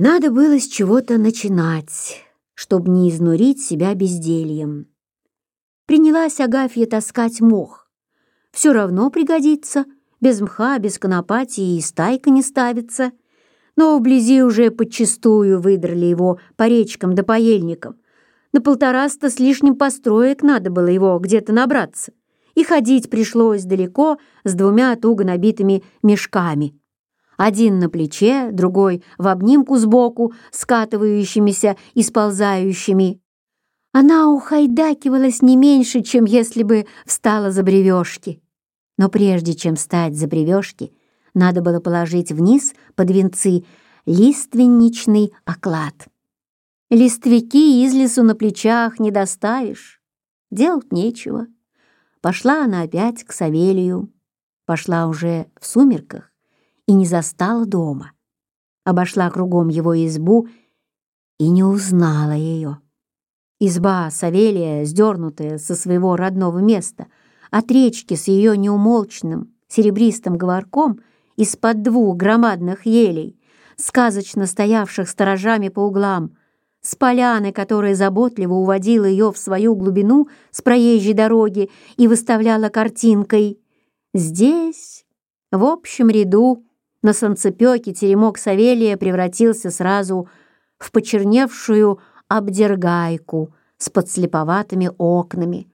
Надо было с чего-то начинать, чтобы не изнурить себя бездельем. Принялась Агафья таскать мох. Все равно пригодится, без мха, без конопатии и стайка не ставится. Но вблизи уже подчистую выдрали его по речкам да по ельникам. На 150 с лишним построек надо было его где-то набраться. И ходить пришлось далеко с 2 туго набитыми мешками. Один на плече, другой в обнимку сбоку, скатывающимися и сползающими. Она ухайдакивалась не меньше, чем если бы встала за бревешки. Но прежде чем встать за бревешки, надо было положить вниз под венцы лиственничный оклад. Листвяки из лесу на плечах не доставишь. Делать нечего. Пошла она опять к Савелию. Пошла уже в сумерках и не застала дома. Обошла кругом его избу и не узнала ее. Изба Савелия, сдернутая со своего родного места, от речки с ее неумолчным серебристым говорком из-под 2 громадных елей, сказочно стоявших сторожами по углам, с поляны, которая заботливо уводила ее в свою глубину с проезжей дороги и выставляла картинкой. Здесь, в общем ряду, на солнцепёке теремок Савелия превратился сразу в почерневшую обдергайку с подслеповатыми окнами,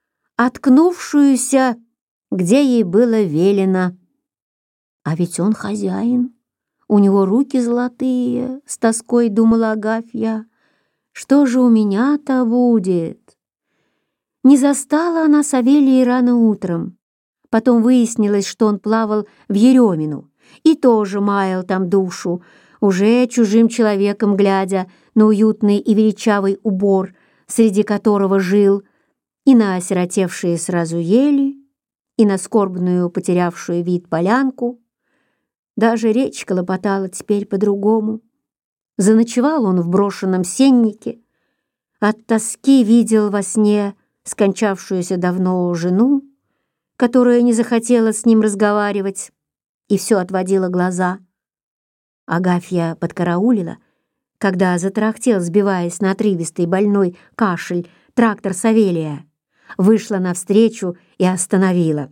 откнувшуюся, где ей было велено. А ведь он хозяин, у него руки золотые, с тоской думала Агафья. Что же у меня-то будет? Не застала она Савелия рано утром. Потом выяснилось, что он плавал в Еремину и тоже маял там душу, уже чужим человеком глядя на уютный и величавый убор, среди которого жил, и на осиротевшие сразу ели, и на скорбную, потерявшую вид полянку. Даже речка лопотала теперь по-другому. Заночевал он в брошенном сеннике, от тоски видел во сне скончавшуюся давно жену, которая не захотела с ним разговаривать и все отводила глаза. Агафья подкараулила, когда затарахтел, сбиваясь на отрывистый больной кашель, трактор Савелия, вышла навстречу и остановила.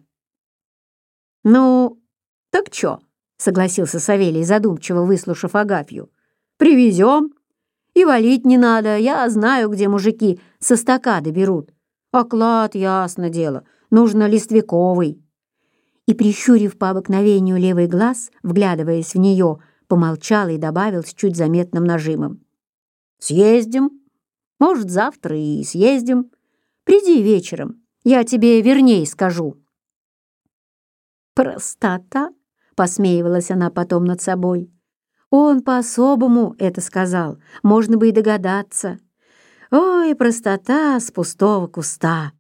«Ну, так чё?» — согласился Савелий, задумчиво выслушав Агафью. «Привезем. И валить не надо, я знаю, где мужики со стакады берут. Оклад, ясно дело, нужно листвяковый». И, прищурив по обыкновению левый глаз, вглядываясь в нее, помолчал и добавил с чуть заметным нажимом. «Съездим. Может, завтра и съездим. Приди вечером, я тебе верней скажу». «Простота!» — посмеивалась она потом над собой. «Он по-особому это сказал, можно бы и догадаться. Ой, простота с пустого куста!»